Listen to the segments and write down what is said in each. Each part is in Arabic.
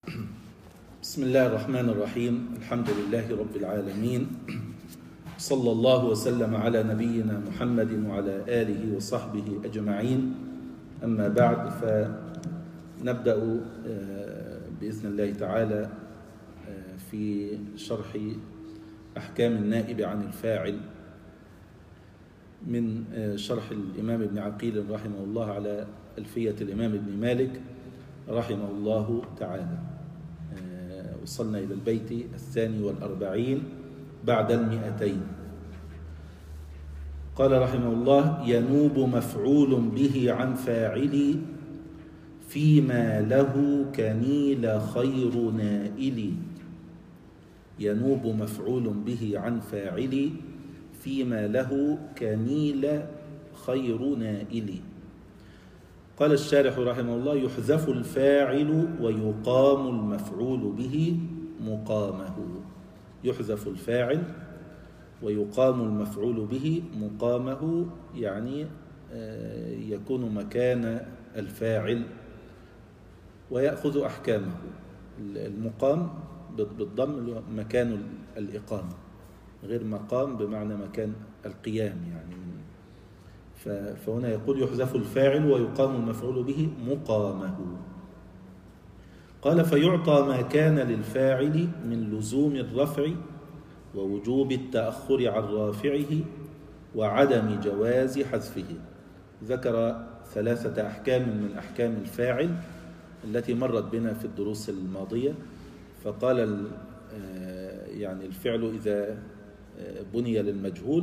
بسم الله الرحمن الرحيم. الحمد لله رب العالمين، صلى الله وسلم على نبينا محمد وعلى آله وصحبه أجمعين. أما بعد، فنبدأ بإذن الله تعالى في شرح أحكام النائب عن الفاعل من شرح الإمام ابن عقيل رحمه الله على ألفية الإمام ابن مالك رحمه الله تعالى. وصلنا إلى البيت 42 بعد 200. قال رحمه الله: ينوب مفعول به عن فاعل فيما له كنيل خير نائل. ينوب مفعول به عن فاعل فيما له كنيل خير نائل. قال الشارح رحمه الله: يحذف الفاعل ويقام المفعول به مقامه. يحذف الفاعل ويقام المفعول به مقامه، يعني يكون مكان الفاعل ويأخذ أحكامه. المقام بالضم مكان الإقامة، غير مقام بمعنى مكان القيام يعني. فهنا يقول: يحذف الفاعل ويقام المفعول به مقامه. قال: فيعطى ما كان للفاعل من لزوم الرفع ووجوب التأخر عن رافعه وعدم جواز حذفه. ذكر 3 أحكام من أحكام الفاعل التي مرت بنا في الدروس الماضية. فقال يعني الفعل إذا بني للمجهول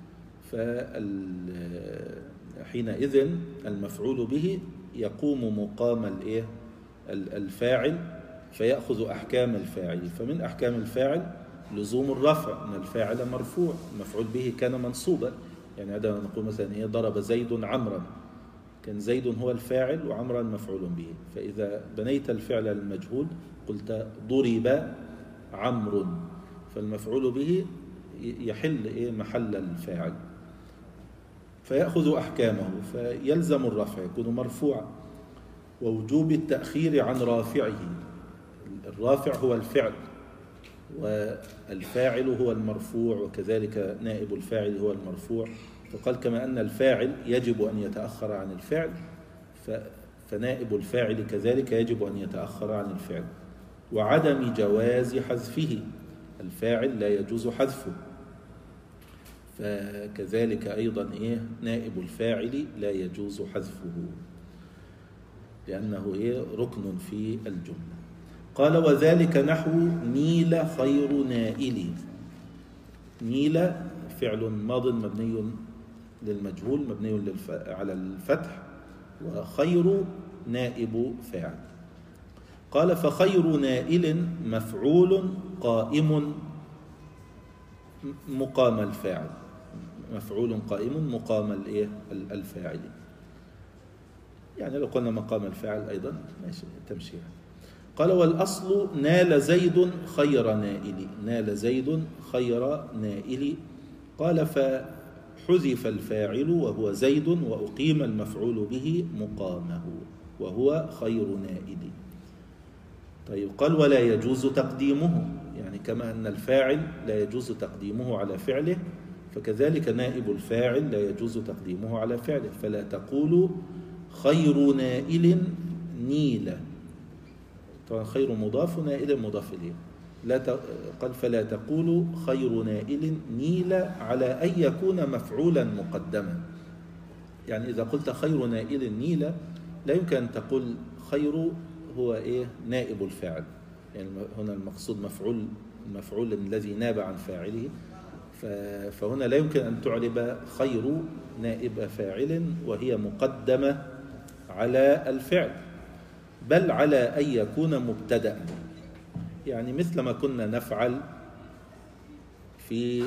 فحينئذ المفعول به يقوم مقام الفاعل فيأخذ أحكام الفاعل. فمن أحكام الفاعل لزوم الرفع، أن الفاعل مرفوع، المفعول به كان منصوبا. يعني عندما نقول مثلا ضرب زيد عمرا، كان زيد هو الفاعل وعمرا مفعول به. فإذا بنيت الفعل المجهول قلت ضرب عمرو، فالمفعول به يحل محل الفاعل فيأخذ أحكامه، فيلزم الرفع، يكون مرفوعا. ووجوب التأخير عن رافعه، الرافع هو الفعل والفاعل هو المرفوع، وكذلك نائب الفاعل هو المرفوع. فقال: كما أن الفاعل يجب أن يتأخر عن الفعل، فنائب الفاعل كذلك يجب أن يتأخر عن الفعل. وعدم جواز حذفه، الفاعل لا يجوز حذفه، فكذلك أيضا نائب الفاعل لا يجوز حذفه لأنه ركن في الجملة. قال: وذلك نحو نيل خير نائل. نيل فعل ماض مبني للمجهول مبني على الفتح، وخير نائب فاعل. قال: فخير نائل مفعول قائم مقام الفاعل، مفعول قائم مقام الفاعل. يعني لو قلنا مقام الفاعل أيضا ماشي تمشي. قال: والأصل نال زيد خير نائل. نال زيد خير نائل. قال: فحذف الفاعل وهو زيد وأقيم المفعول به مقامه وهو خير نائل. طيب، قال: ولا يجوز تقديمه، يعني كما أن الفاعل لا يجوز تقديمه على فعله، فكذلك نائب الفاعل لا يجوز تقديمه على فعله. فلا تقولوا خير نائل نيل، طبعا خير مضاف ونائل مضاف إليه. قال: فلا تقولوا خير نائل نيل على أن يكون مفعولا مقدما. يعني إذا قلت خير نائل نيل لا يمكن أن تقول خير هو نائب الفاعل، يعني هنا المقصود المفعول الذي ناب عن فاعله، فهنا لا يمكن أن تعرب خير نائب فاعل وهي مقدمة على الفعل، بل على أن يكون مبتدأ. يعني مثل ما كنا نفعل في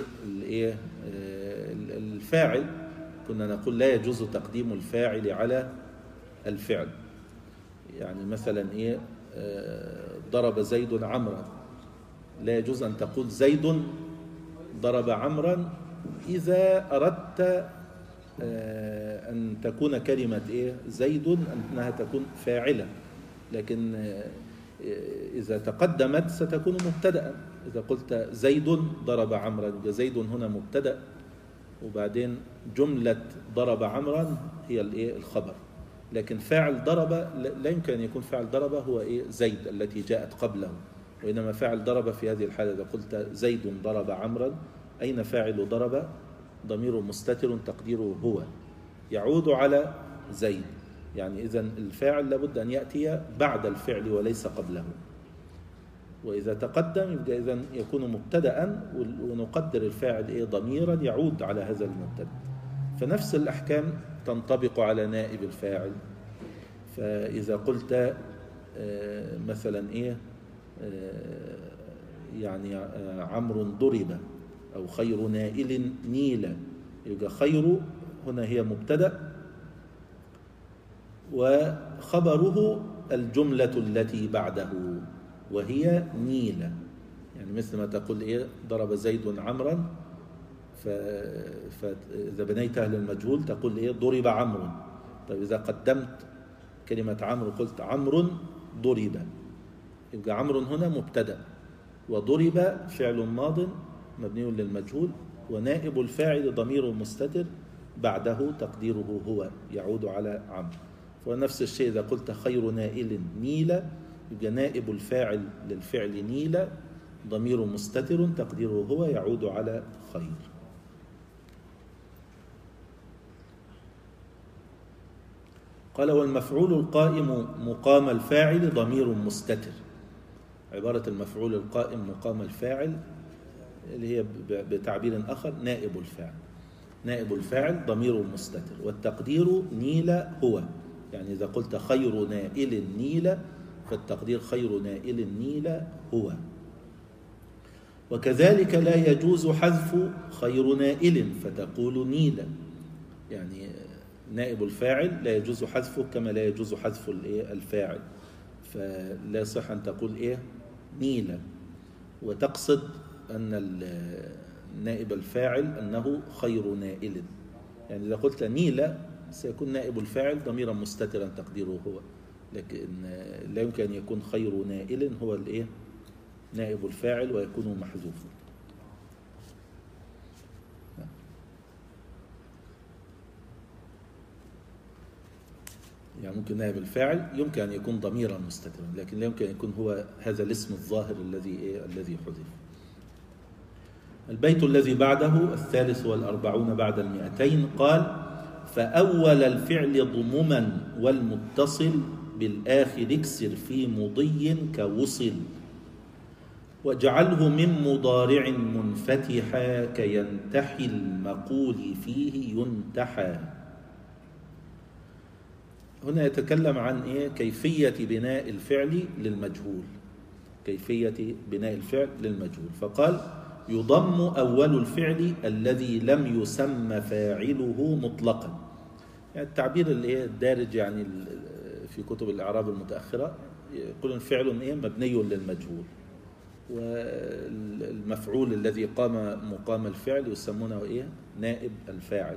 الفاعل، كنا نقول لا يجوز تقديم الفاعل على الفعل. يعني مثلا ضرب زيد عمرا، لا يجوز أن تقول زيد ضرب عمرا إذا أردت أن تكون كلمة زيد أنها تكون فاعلة. لكن إذا تقدمت ستكون مبتدأ. إذا قلت زيد ضرب عمرا، زيد هنا مبتدأ، وبعدين جملة ضرب عمرا هي الخبر. لكن فاعل ضرب لا يمكن أن يكون فاعل ضرب هو زيد التي جاءت قبله، وإنما فاعل ضرب في هذه الحالة إذا قلت زيد ضرب عمرا، أين فاعل ضرب؟ ضمير مستتر تقديره هو، يعود على زيد. يعني إذن الفاعل لابد أن يأتي بعد الفعل وليس قبله، وإذا تقدم يبقى إذن يكون مبتدأ، ونقدر الفاعل ضميرا يعود على هذا المبتدأ. فنفس الأحكام تنطبق على نائب الفاعل. فإذا قلت مثلا يعني عمرو ضرب أو خير نائل نيل، يبقى خير هنا هي مبتدأ، وخبره الجملة التي بعده وهي نيل. يعني مثل ما تقول ضرب زيد عمرا، فإذا بنيتها للمجهول تقول ضرب عمرو. طيب إذا قدمت كلمة عمرو قلت عمرو ضرب، يبقى عمرو هنا مبتدأ، وضرب فعل ماض مبني للمجهول، ونائب الفاعل ضمير مستتر بعده تقديره هو يعود على عمرو. ونفس الشيء إذا قلت خير نائل نيل، يبقى نائب الفاعل للفعل نيل ضمير مستتر تقديره هو يعود على خير. قال والمفعول القائم مقام الفاعل ضمير مستتر. عبارة المفعول القائم مقام الفاعل اللي هي بتعبير آخر نائب الفاعل. نائب الفاعل ضمير مستتر، والتقدير نيل هو. يعني إذا قلت خير نائل نيل فالتقدير خير نائل نيل هو. وكذلك لا يجوز حذف خير نائل فتقول نيل، يعني نائب الفاعل لا يجوز حذفه كما لا يجوز حذف الفاعل، فلا يصح أن تقول نيل وتقصد أن نائب الفاعل أنه خير نائل. يعني إذا قلت نيل سيكون نائب الفاعل ضميرا مستترا تقديره هو، لكن لا يمكن أن يكون خير نائل هو نائب الفاعل ويكون محذوفا. يعني ممكن نائب الفاعل يمكن أن يكون ضميرا مستترا، لكن لا يمكن أن يكون هو هذا الاسم الظاهر الذي حذف. البيت الذي بعده 43 بعد 200 قال فأول الفعل ضمما والمتصل بالآخر اكسر في مضي كوصل، واجعله من مضارع منفتحا كينتحي المقول فيه ينتحى. هنا يتكلم عن كيفية بناء الفعل للمجهول، كيفية بناء الفعل للمجهول. فقال يضم أول الفعل الذي لم يسمى فاعله مطلقا. يعني التعبير الدارج يعني في كتب الإعراب المتأخرة يقولون فعل مبني للمجهول، والمفعول الذي قام مقام الفعل يسمونه نائب الفاعل.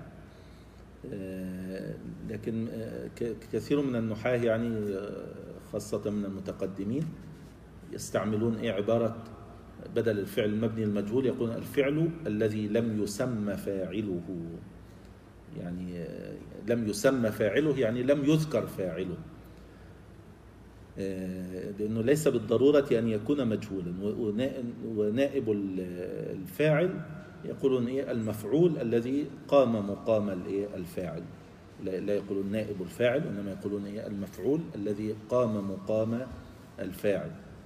لكن كثير من النحاة يعني خاصة من المتقدمين يستعملون عبارة بدل الفعل المبني المجهول يقول الفعل الذي لم يسمى فاعله. يعني لم يسمى فاعله يعني لم يذكر فاعله، لأنه ليس بالضرورة أن يكون مجهولا. ونائب الفاعل يقولون المفعول الذي قام مقام الفاعل، لا يقولون نائب الفاعل، إنما يقولون المفعول الذي قام مقام الفاعل.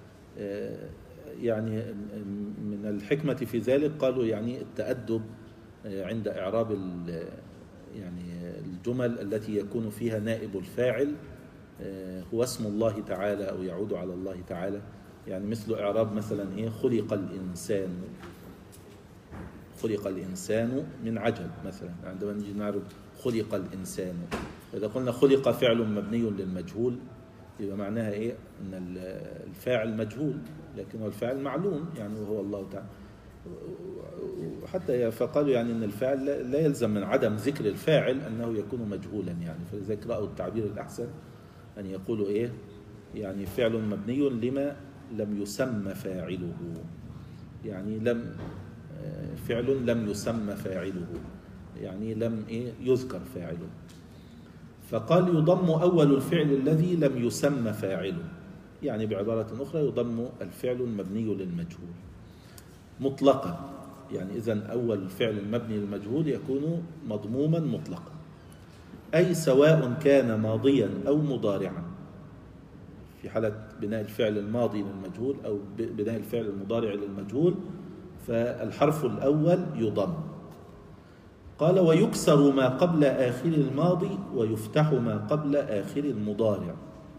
يعني من الحكمة في ذلك قالوا يعني التأدب عند إعراب يعني الجمل التي يكون فيها نائب الفاعل هو اسم الله تعالى أو يعود على الله تعالى. يعني مثل إعراب مثلا خلق الإنسان من عجل مثلا. عندما نجي نعرف خلق الإنسان، إذا قلنا خلق فعل مبني للمجهول يبقى معناها أن الفاعل مجهول، لكن الفاعل معلوم يعني وهو الله تعالى. وحتى فقالوا يعني أن الفاعل لا يلزم من عدم ذكر الفاعل أنه يكون مجهولا. يعني فلذلك رأوا التعبير الأحسن أن يقولوا يعني فعل مبني لما لم يسمى فاعله، يعني فعل لم يسمى فاعله، يعني لم يذكر فاعله. فقال يضم أول الفعل الذي لم يسمى فاعله، يعني بعبارة أخرى يضم الفعل المبني للمجهول مطلقا. يعني إذن أول الفعل المبني للمجهول يكون مضموما مطلقا، أي سواء كان ماضيا أو مضارعا. في حالة بناء الفعل الماضي للمجهول أو بناء الفعل المضارع للمجهول فالحرف الأول يضم. قال ويكسر ما قبل آخر الماضي ويفتح ما قبل آخر المضارع.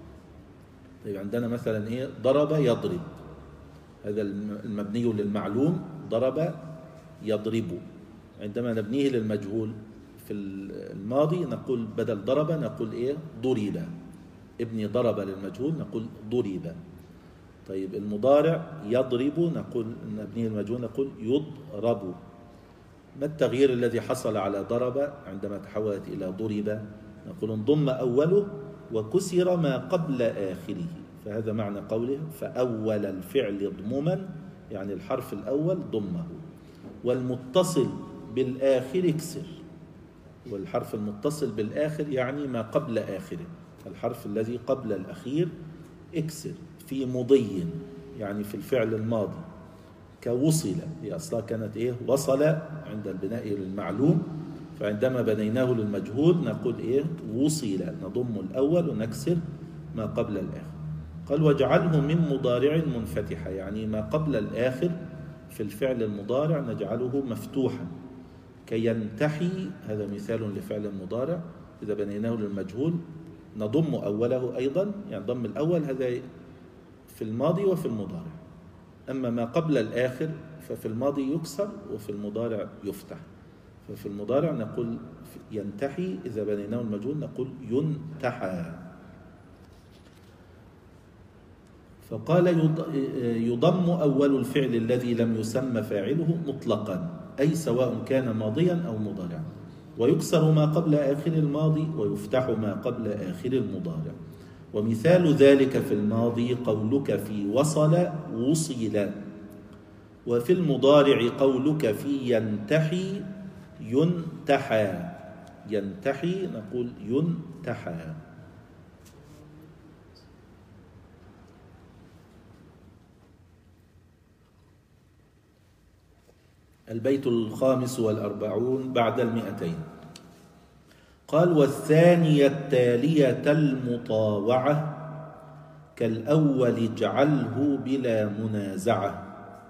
طيب عندنا مثلا ضرب يضرب، هذا المبني للمعلوم، ضرب يضرب. عندما نبنيه للمجهول في الماضي نقول بدل ضرب نقول ضرب. ابني ضرب للمجهول نقول ضرب. طيب المضارع يضرب نقول نبنيه للمجهول نقول يضرب. ما التغيير الذي حصل على ضرب عندما تحولت إلى ضرب؟ نقول انضم أوله وكسر ما قبل آخره. فهذا معنى قوله فأول الفعل ضمما، يعني الحرف الأول ضمه، والمتصل بالآخر اكسر. والحرف المتصل بالآخر يعني ما قبل آخره، الحرف الذي قبل الأخير اكسر. في مضي يعني في الفعل الماضي، كوصل، هي أصلا كانت وصل عند البناء للمعلوم، فعندما بنيناه للمجهول نقول وصل، نضم الأول ونكسر ما قبل الآخر. قال واجعله من مضارع منفتحة، يعني ما قبل الآخر في الفعل المضارع نجعله مفتوحا، كي ينتحي. هذا مثال لفعل المضارع إذا بنيناه للمجهول نضم أوله أيضا، يعني ضم الأول هذا في الماضي وفي المضارع. أما ما قبل الآخر ففي الماضي يكسر وفي المضارع يفتح. ففي المضارع نقول ينتحي، إذا بنيناه المجهول نقول ينتحى. فقال يضم أول الفعل الذي لم يسمى فاعله مطلقا، أي سواء كان ماضيا أو مضارعا، ويكسر ما قبل آخر الماضي ويفتح ما قبل آخر المضارع. ومثال ذلك في الماضي قولك في وصل وصل، وفي المضارع قولك في ينتحي ينتحى. ينتحي نقول ينتحى. البيت 45 بعد 200. قال والثانية التالية المطاوعة كالأول اجعله بلا منازعة.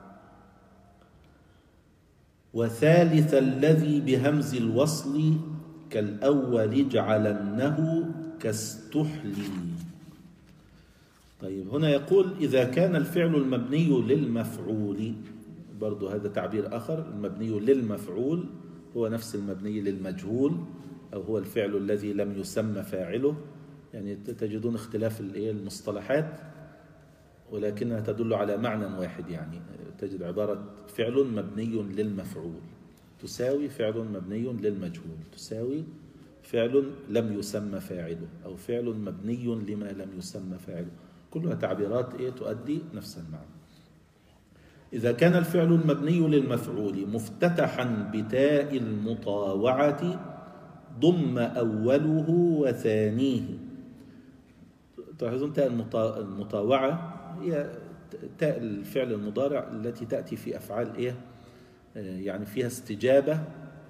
وثالث الذي بهمز الوصل كالأول اجعلنه كاستحلي. طيب هنا يقول إذا كان الفعل المبني للمفعول، برضو هذا تعبير آخر، المبني للمفعول هو نفس المبني للمجهول، أو هو الفعل الذي لم يسمى فاعله. يعني تجدون اختلاف المصطلحات ولكنها تدل على معنى واحد. يعني تجد عبارة فعل مبني للمفعول تساوي فعل مبني للمجهول تساوي فعل لم يسمى فاعله، أو فعل مبني لما لم يسمى فاعله، كلها تعبيرات تؤدي نفس المعنى. إذا كان الفعل المبني للمفعول مفتتحا بتاء المطاوعة ضم أوله وثانيه. تلاحظون تاء المطاوعة هي تاء الفعل المضارع التي تأتي في أفعال يعني فيها استجابة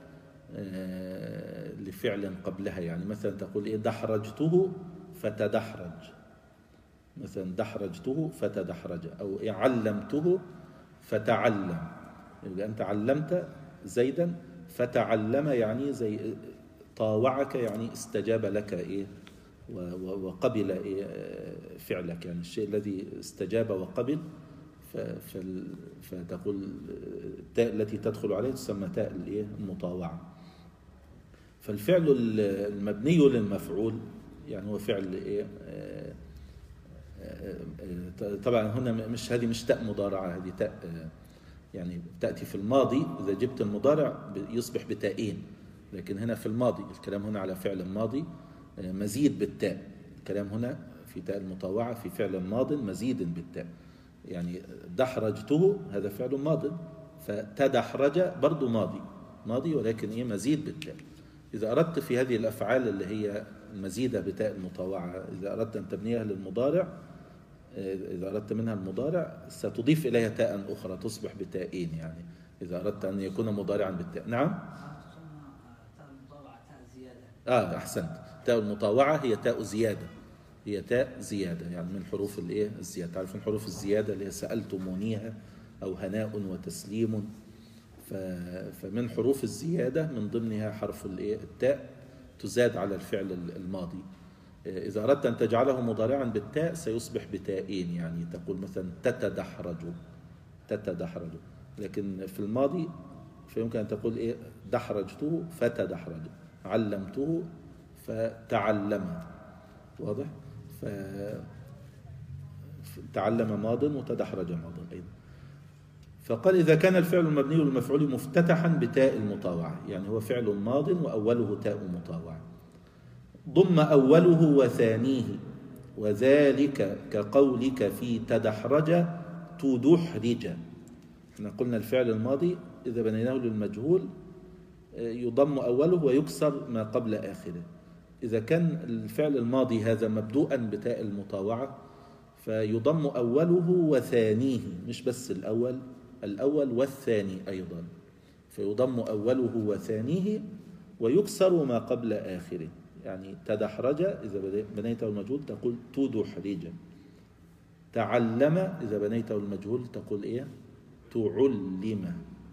لفعل قبلها. يعني مثلا تقول دحرجته فتدحرج، مثلا دحرجته فتدحرج، أو علمته فتعلم. يبقى أنت علمت زيدا فتعلم، يعني زي طاوعك يعني استجاب لك وقبل فعلك، يعني الشيء الذي استجاب وقبل. فتقول التاء التي تدخل عليه تسمى تاء المطاوعة. فالفعل المبني للمفعول يعني هو فعل طبعا هنا هذه مش تاء مضارعة، هذه تاء يعني تأتي في الماضي. إذا جبت المضارع يصبح بتائين، لكن هنا في الماضي الكلام هنا على فعل ماضي مزيد بالتاء. الكلام هنا في تاء المطوعة في فعل ماض مزيد بالتاء. يعني دحرجته هذا فعل ماض، فتدحرج برضو ماضي ولكن مزيد بالتاء. إذا أردت في هذه الأفعال اللي هي مزيدة بتاء المطوعة، إذا أردت أن تبنيها للمضارع، إذا أردت منها المضارع ستضيف إليها تاء أخرى تصبح بتائين. يعني إذا أردت أن يكون مضارعا بالتاء. نعم. أحسنت. تاء المطوعة هي تاء زيادة، هي تاء زيادة، يعني من حروف الزيادة. تعرفون حروف الزيادة اللي هي سألتمونيها أو هناء وتسليم، فمن حروف الزيادة من ضمنها حرف التاء تزاد على الفعل الماضي. إذا أردت أن تجعله مضارعا بالتاء سيصبح بتائين، يعني تقول مثلا تتدحرج، لكن في الماضي فيمكن أن تقول دحرجته فتدحرج، علمته فتعلم. واضح؟ فتعلم ماض وتدحرج ماض أيضا. فقال إذا كان الفعل المبني للمفعول مفتتحا بتاء المطاوعة، يعني هو فعل ماض وأوله تاء مطاوعة، ضم أوله وثانيه، وذلك كقولك في تدحرج تدحرج. احنا قلنا الفعل الماضي إذا بنيناه للمجهول يضم أوله ويكسر ما قبل آخره. إذا كان الفعل الماضي هذا مبدوءا بتاء المطاوعة فيضم أوله وثانيه، مش بس الأول والثاني أيضا، فيضم أوله وثانيه ويكسر ما قبل آخره. يعني تدحرج إذا بنيته المجهول تقول تدحرج، تعلم إذا بنيته المجهول تقول تعلم.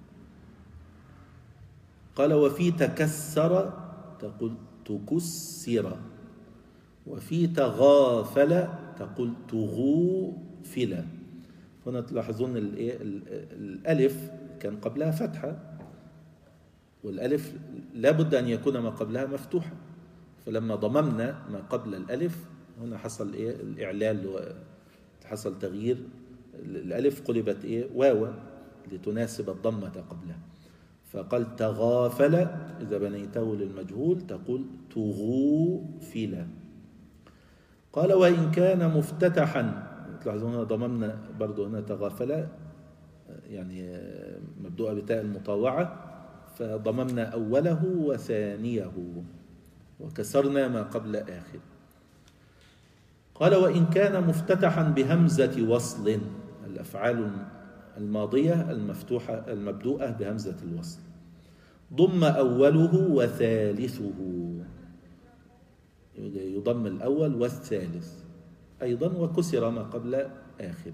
قال وفي تكسر تقول تكسر، وفي تغافل تقول تغوفل. هنا تلاحظون الألف كان قبلها فتحة، والألف لابد أن يكون ما قبلها مفتوحة، فلما ضممنا ما قبل الألف هنا حصل الإعلال، حصل تغيير، الألف قلبت واوا لتناسب الضمة قبلها، فقال تغافل إذا بنيته للمجهول تقول تغوفل. قال وإن كان مفتتحا، تلاحظون هنا ضممنا برضو هنا تغافل يعني مبدوءة بتاء المطاوعة، فضممنا أوله وثانيه وكسرنا ما قبل آخر. قال وإن كان مفتتحا بهمزة وصل، الأفعال الماضية المفتوحة المبدوءة بهمزة الوصل، ضم أوله وثالثه، يضم الأول والثالث أيضا وكسر ما قبل آخر.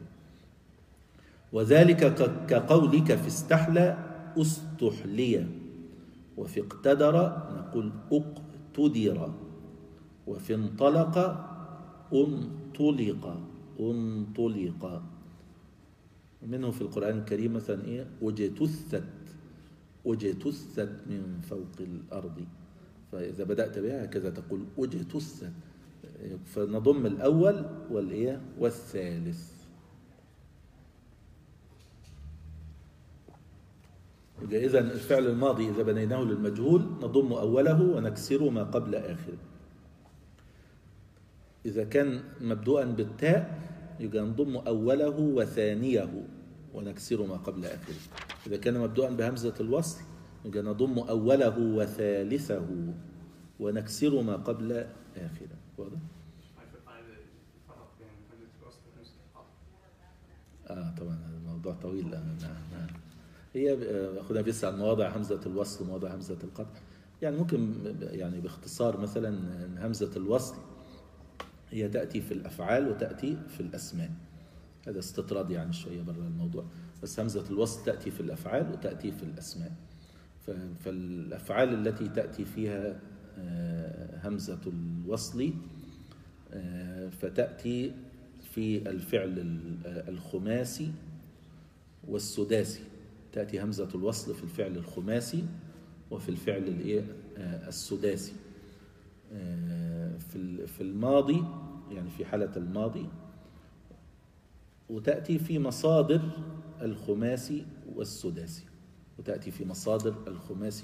وذلك كقولك في استحلى استحلي، وفي اقتدر نقول اقتدر، وفي انطلق انطلق. منه في القرآن الكريم مثلا اجتثت من فوق الأرض، فإذا بدأت بها هكذا تقول اجتثت، فنضم الأول والثالث. إذا الفعل الماضي إذا بنيناه للمجهول نضم أوله ونكسر ما قبل آخره. إذا كان مبدوءا بالتاء يبقى نضم أوله وثانيه ونكسر ما قبل آخره. إذا كان مبدوءا بهمزة الوصل يبقى نضم أوله وثالثه ونكسر ما قبل آخره. واضح؟ طبعا الموضوع طويل. هي أخذنا بس عن مواضع همزة الوصل ومواضع همزة القطع. يعني ممكن يعني باختصار مثلا همزة الوصل هي تأتي في الأفعال وتأتي في الأسماء. هذا استطراد يعني شوية برا الموضوع، بس همزة الوصل تأتي في الأفعال وتأتي في الأسماء. فالأفعال التي تأتي فيها همزة الوصل فتأتي في الفعل الخماسي والسداسي. تأتي همزة الوصل في الفعل الخماسي وفي الفعل السداسي. في الماضي يعني في حالة الماضي، وتأتي في مصادر الخماسي والسداسي، وتأتي في مصادر الخماسي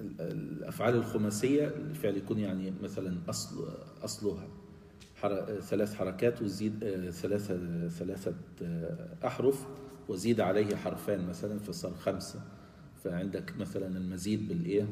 الأفعال الخماسية الفعل يكون يعني مثلا أصلها 3 حركات وزيد ثلاثة أحرف وزيد عليه حرفان مثلا فصار 5. فعندك مثلا المزيد بالإيه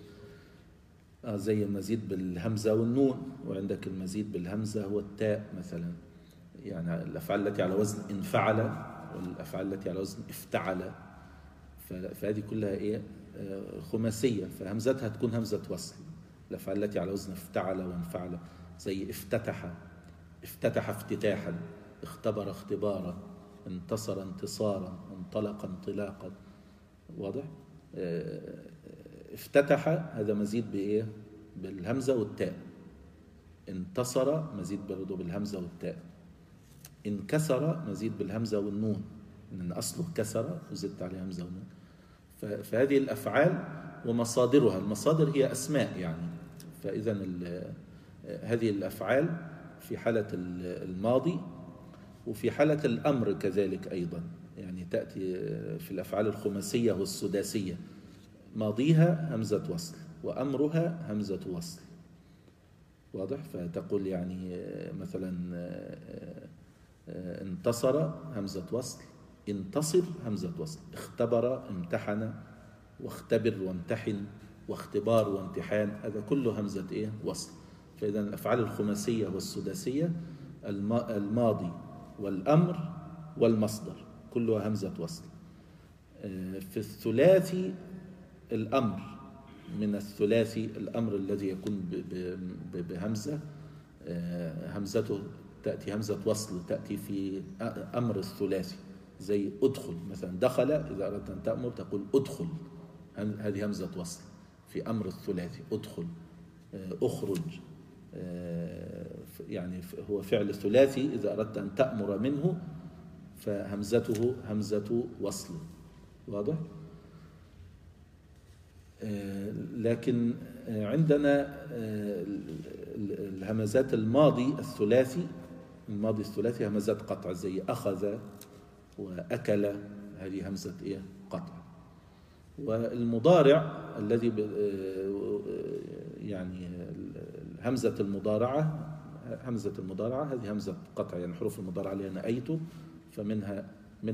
زي المزيد بالهمزة والنون، وعندك المزيد بالهمزة هو التاء مثلا. يعني الأفعال التي على وزن انفعل والأفعال التي على وزن افتعل، فهذه كلها إيه خماسية، فهمزتها تكون همزة وصل. الأفعال التي على وزن افتعل وانفعل زي افتتح افتتاحا، اختبر اختبارا، انتصر انتصارا، انطلق انطلاقا. واضح؟ افتتح هذا مزيد بإيه؟ بالهمزة والتاء. انتصر مزيد برضو بالهمزة والتاء. انكسر مزيد بالهمزة والنون، إن أصله كسر وزدت عليه همزة والنون. فهذه الأفعال ومصادرها، المصادر هي أسماء يعني. فإذا هذه الأفعال في حالة الماضي وفي حالة الأمر كذلك أيضا، يعني تأتي في الأفعال الخماسية والسداسية ماضيها همزة وصل وأمرها همزة وصل. واضح؟ فتقول يعني مثلا انتصر همزة وصل، انتصر همزة وصل، اختبر امتحن، واختبر وامتحن، واختبار وامتحان، هذا كله همزة إيه؟ وصل. فإذا الأفعال الخماسية والسداسية الماضي والأمر والمصدر كلها همزة وصل. في الثلاثي الأمر، من الثلاثي الأمر الذي يكون بهمزة همزته تأتي همزة وصل، تأتي في أمر الثلاثي زي أدخل مثلا، دخل إذا أردت أن تأمر تقول أدخل، هذه همزة وصل في أمر الثلاثي. أدخل، أخرج، يعني هو فعل ثلاثي إذا أردت أن تأمر منه فهمزته همزة وصل. واضح؟ لكن عندنا الهمزات الماضي الثلاثي همزات قطع زي أخذ وأكل، هذه همزة إيه؟ قطع. والمضارع الذي يعني همزة المضارعة هذه همزة قطع، يعني حروف المضارعة اللي أنا أيت فمنها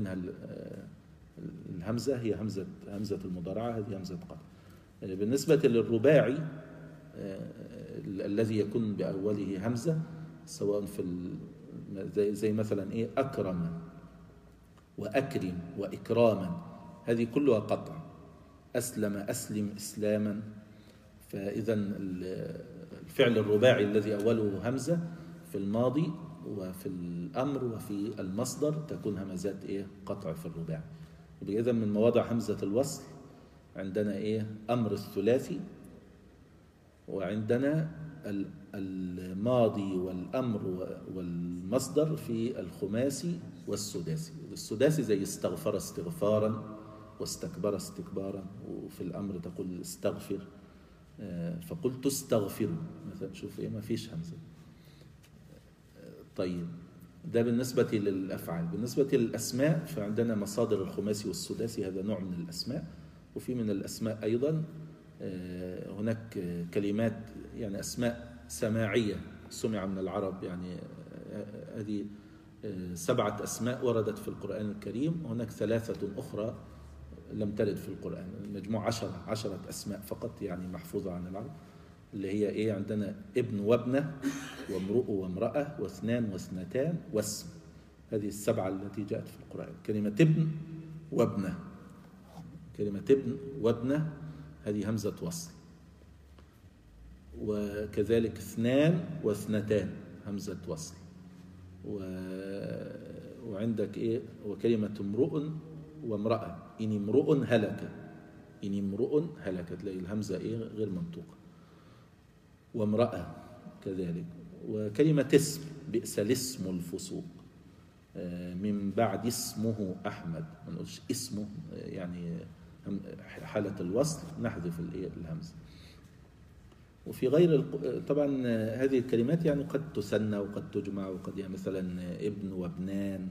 الهمزة هي همزة المضارعة، هذه همزة قطع. بالنسبة للرباعي الذي يكون بأوله همزة، سواء في زي مثلا إيه أكرم وأكرم وإكراما، هذه كلها قطع. أسلم أسلم إسلاما. فإذا الفعل الرباعي الذي أوله همزة في الماضي وفي الأمر وفي المصدر تكون همزات إيه قطع في الرباعي. إذا من مواضع همزة الوصل عندنا إيه أمر الثلاثي، وعندنا الماضي والأمر والمصدر في الخماسي والسداسي. السداسي زي استغفر استغفارا واستكبر استكبارا، وفي الأمر تقول استغفر، فقلت استغفروا مثلا. شوف إيه ما فيش همزة. طيب ده بالنسبة للأفعال. بالنسبة للأسماء فعندنا مصادر الخماسي والسداسي، هذا نوع من الأسماء. وفي من الأسماء أيضا هناك كلمات يعني أسماء سماعية سمع من العرب، يعني هذه 7 أسماء وردت في القرآن الكريم، هناك 3 أخرى لم ترد في القرآن. المجموع 10 أسماء فقط يعني محفوظة عن العرب، اللي هي إيه عندنا ابن وابنة وامرؤ وامرأة واثنان واثنتان واسم. هذه 7 التي جاءت في القرآن. كلمة ابن وابنة هذه همزة وصل، وكذلك 2 واثنتان همزة وصل. وعندك إيه وكلمة امرؤ وامرأة، إن امرؤ هلك تلاقي الهمزة إيه غير منطوقة. وامرأة كذلك. وكلمة اسم بئس الاسم الفسوق، من بعد اسمه أحمد، ما نقولش اسمه، يعني حالة الوصل نحذف الهمزة. وفي غير طبعا هذه الكلمات يعني قد تثنى وقد تجمع، وقد يعني مثلا ابن وابنان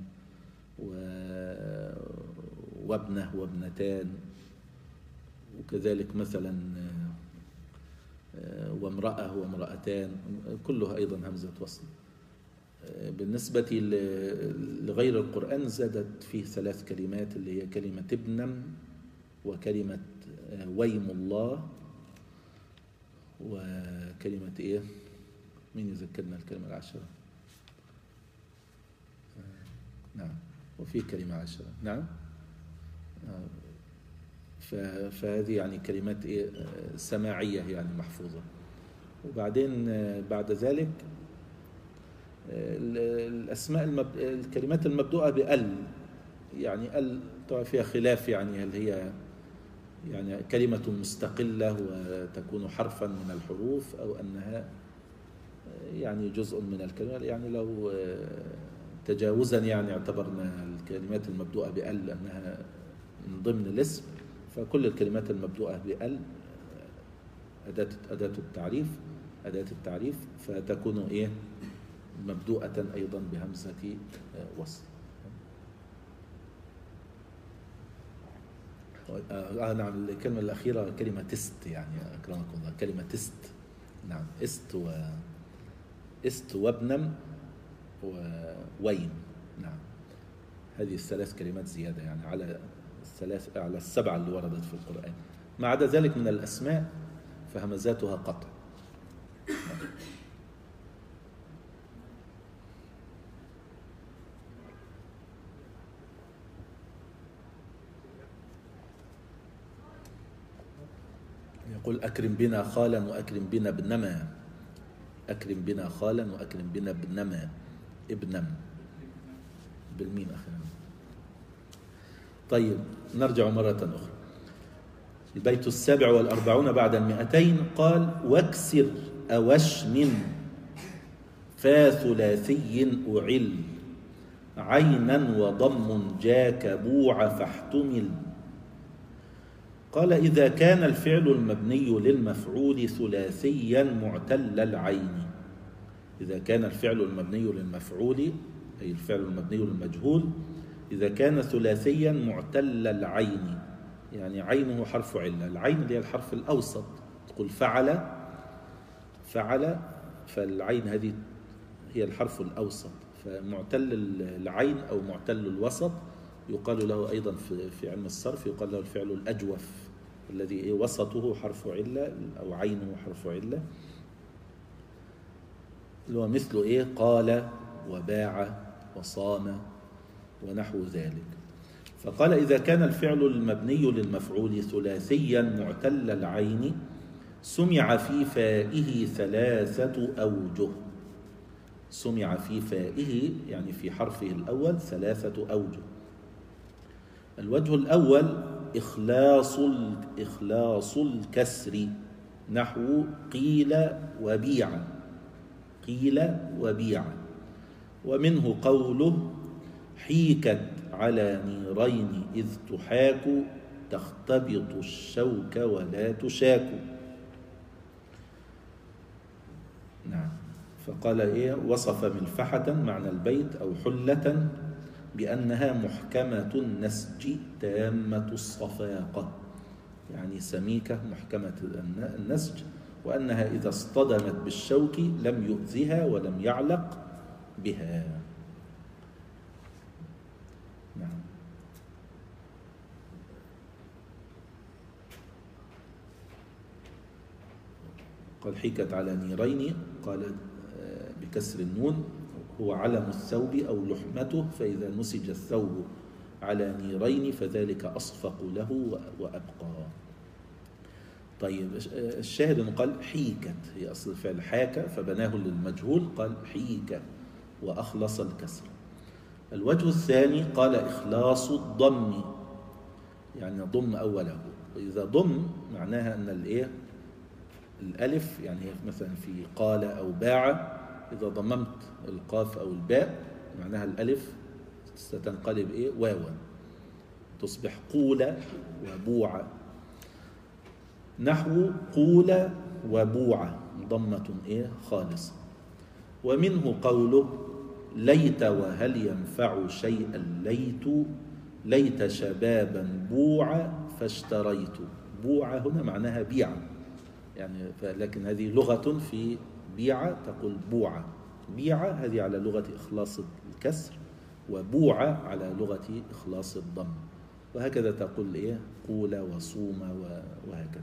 وابنة وابنتان، وكذلك مثلا وامرأة وامرأتان كلها أيضا همزة وصل. بالنسبة لغير القرآن زادت فيه 3 كلمات اللي هي كلمة ابنم وكلمة ويم الله وكلمة إيه؟ مين يذكرنا الكلمة العشرة؟ نعم، وفي كلمة 10. نعم. فهذه يعني كلمات إيه؟ سماعية يعني محفوظة. وبعدين بعد ذلك الأسماء الكلمات المبدوءة بأل، يعني أل طبعا فيها خلاف، يعني هل هي يعني كلمة مستقلة وتكون حرفا من الحروف أو أنها يعني جزء من الكلمة. يعني لو تجاوزا يعني اعتبرنا الكلمات المبدوءة بأل أنها من ضمن الاسم، فكل الكلمات المبدوءة بأل أداة التعريف فتكون إيه؟ مبدوءة أيضا بهمزة وصل. نعم، الكلمة الأخيرة كلمة تست، يعني أكرمكم الله، كلمة تست. نعم، است وابنم ووين. نعم، هذه ال3 كلمات زيادة يعني على ال7 اللي وردت في القرآن. ما عدا ذلك من الأسماء فهمزاتها قطع. يقول أكرم بنا خالا وأكرم بنا ابنما، أكرم بنا خالا وأكرم بنا ابنما، ابنم بالميم أخيرا. طيب نرجع مرة أخرى. البيت 47 بعد 200 قال واكسر أوشم فثلاثي أعل عينا وضم جاك بوع فاحتمل. قال إذا كان الفعل المبني للمفعول ثلاثيا معتل العين. إذا كان الفعل المبني للمفعول أي الفعل المبني للمجهول إذا كان ثلاثيا معتل العين، يعني عينه حرف علة. العين اللي هي الحرف الأوسط، تقول فعل، فالعين هذه هي الحرف الأوسط، فمعتل العين أو معتل الوسط يقال له أيضا في علم الصرف يقال له الفعل الأجوف الذي وسطه حرف علة أو عينه حرف علة، اللي هو مثل قال وباع وصام ونحو ذلك. فقال إذا كان الفعل المبني للمفعول ثلاثيا معتل العين سمع في فائه 3 أوجه. سمع في فائه يعني في حرفه الأول 3 أوجه. الوجه الأول إخلاص الكسر نحو قيل وبيع، قيل وبيع. ومنه قوله حيكت على نيرين إذ تحاك تختبط الشوك ولا تشاك. نعم. فقال وصف ملفحة معنى البيت أو حلة بأنها محكمة النسج تامة الصفاقة، يعني سميكة محكمة النسج، وأنها إذا اصطدمت بالشوك لم يؤذها ولم يعلق بها. نعم. قال حيكت على نيرين، قال بكسر النون هو علم الثوب أو لحمته، فإذا نسج الثوب على نيرين فذلك أصفق له وأبقى. طيب الشاهد أنه قال حيكت، هي أصل الفعل حاك فبناه للمجهول، قال حيك وأخلص الكسر. الوجه الثاني قال إخلاص الضم، يعني ضم أوله، وإذا ضم معناها أن الألف، يعني مثلا في قال أو باع إذا ضممت القاف أو الباء معناها الألف ستنقلب واوا، تصبح قول وبوع. نحو قول وبوع ضمة خالصة. ومنه قوله ليت وهل ينفع شيئا ليت شبابا بوع فاشتريت. بوع هنا معناها بيع، يعني لكن هذه لغة في بيعة تقول بوعة. بيعة هذه على لغة إخلاص الكسر، وبوعة على لغة إخلاص الضم، وهكذا تقول إيه قول وصوم وهكذا.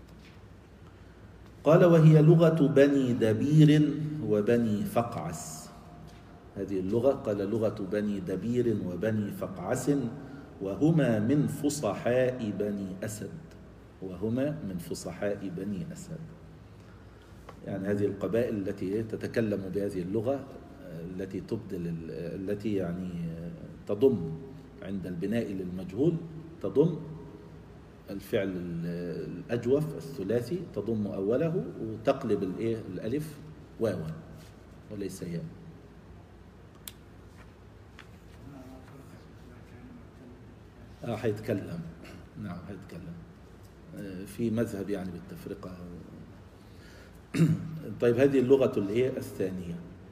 قال وهي لغة بني دبير وبني فقعس. هذه اللغة قال لغة بني دبير وبني فقعس، وهما من فصحاء بني أسد. وهما من فصحاء بني أسد، يعني هذه القبائل التي تتكلم بهذه اللغة، التي تبدل، التي يعني تضم عند البناء للمجهول، تضم الفعل الأجوف الثلاثي، تضم أوله وتقلب الألف واوا وليس ياء. حيتكلم، نعم حيتكلم في مذهب يعني بالتفرقة. طيب هذه اللغة الثانية.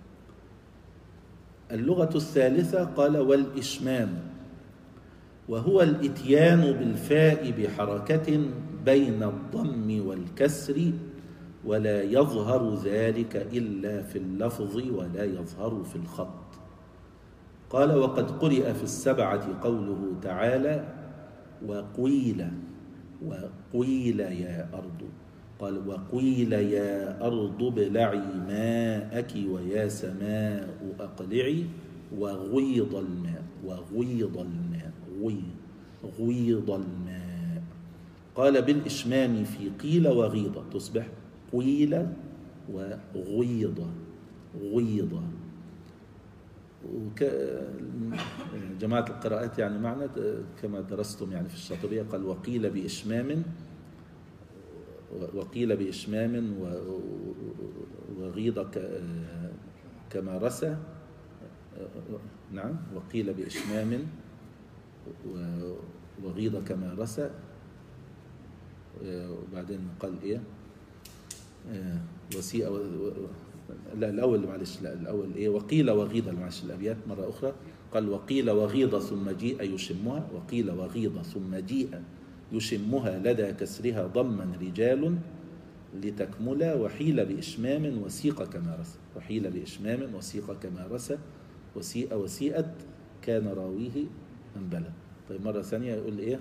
اللغة الثالثة قال والإشمام، وهو الإتيان بالفاء بحركة بين الضم والكسر، ولا يظهر ذلك إلا في اللفظ ولا يظهر في الخط. قال وقد قرئ في السبعة قوله تعالى وقيل يا أرض. قال وقيل يا أرض ابلعي ماءك ويا سماء أقلعي وغيض الماء. غيض الماء. قال بالإشمام في قيل وغيض تصبح قيل وغيض. جماعة القراءات يعني معنا كما درستم يعني في الشاطبية، قال وقيل بإشمام وغيض كما رسى. نعم وقيل بإشمام وغيض كما رسى. وبعدين قال إيه وسيء لا الأول معلش، لا الأول إيه وقيل وغيض، معلش الأبيات مرة أخرى. قال وقيل وغيض ثم جيء يشمها. وقيل وغيض ثم جيء يشمها لدى كسرها ضما رجال لتكمل. وحيل بإشمام وسيق كما رسى. وحيل بإشمام وسيق كما رسى. وسيء وسيئت كان راويه أنبلا. طيب مرة ثانية يقول إيه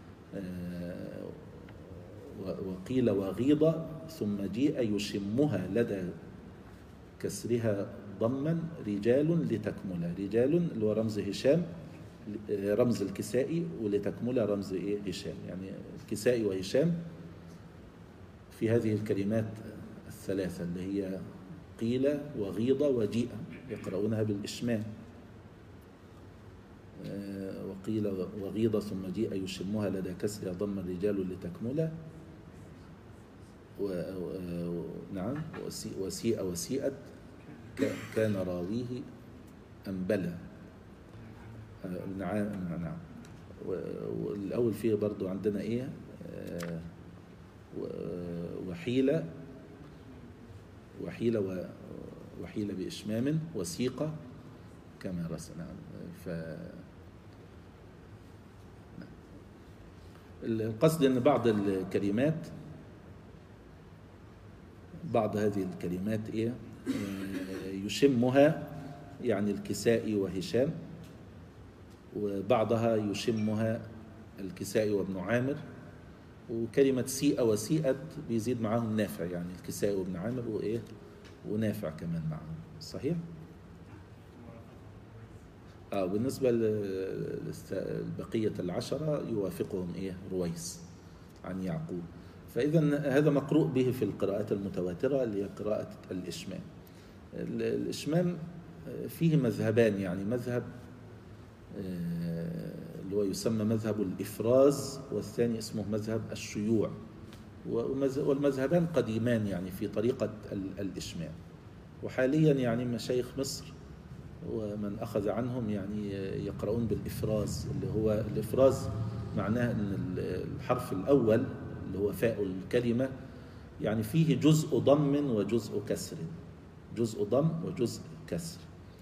وقيل وغيض ثم جيء يشمها لدى كسرها ضما رجال لتكمل. رجال اللي هو رمز هشام، رمز الكسائي، ولتكمل رمز هشام، يعني الكسائي وهشام في هذه الكلمات الثلاثة اللي هي قيل وغيض وجيء يقرؤونها بالإشمام. وقيل وغيض ثم جيء يشمها لدى كسرها ضما رجال لتكمل. نعم وسيء وسيئت كان راويه أنبلا. نعم. والأول فيه برضو عندنا إيه وحيل بإشمام وسيق كما رسى. نعم القصد أن بعض هذه الكلمات إيه يشمها يعني الكسائي وهشام، وبعضها يشمها الكسائي وابن عامر. وكلمة سيئة وسيئت بيزيد معهم نافع، يعني الكسائي وابن عامر وإيه ونافع كمان معهم. صحيح؟ بالنسبة للبقية العشرة يوافقهم إيه رويس عن يعقوب. فإذا هذا مقروء به في القراءات المتواترة اللي هي قراءة الإشمام. الإشمام فيه مذهبان، يعني مذهب اللي هو يسمى مذهب الإفراز، والثاني اسمه مذهب الشيوع. والمذهبان قديمان يعني في طريقة الإشمام. وحاليا يعني مشايخ مصر ومن أخذ عنهم يعني يقرؤون بالإفراز، اللي هو الإفراز معناه أن الحرف الأول اللي هو فاء الكلمة يعني فيه جزء ضم وجزء كسر، جزء ضم وجزء كسر.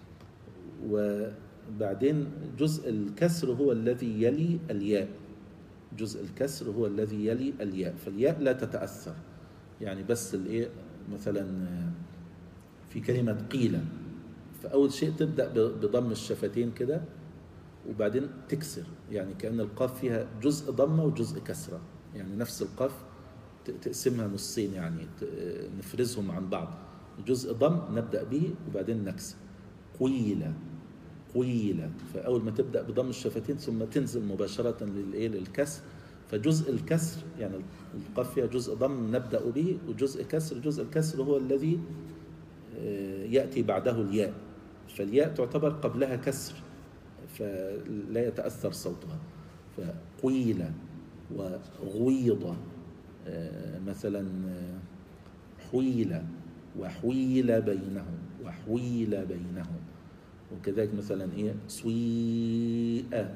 وبعدين جزء الكسر هو الذي يلي الياء، جزء الكسر هو الذي يلي الياء، فالياء لا تتأثر. يعني بس الايه مثلا في كلمة قيل، فأول شيء تبدأ بضم الشفتين كده وبعدين تكسر، يعني كأن القاف فيها جزء ضمة وجزء كسرة، يعني نفس القاف تقسمها نصين، يعني نفرزهم عن بعض، جزء ضم نبدأ به وبعدين نكسر. قيل قيل، فأول ما تبدأ بضم الشفتين ثم تنزل مباشرة للكسر، فجزء الكسر يعني القاف فيها جزء ضم نبدأ به وجزء كسر، جزء الكسر هو الذي يأتي بعده الياء، فالياء تعتبر قبلها كسر فلا يتأثر صوتها. فقيل وغويض مثلا حويل وحويل بينهم وحويل بينهم، وكذلك مثلا ايه سويئة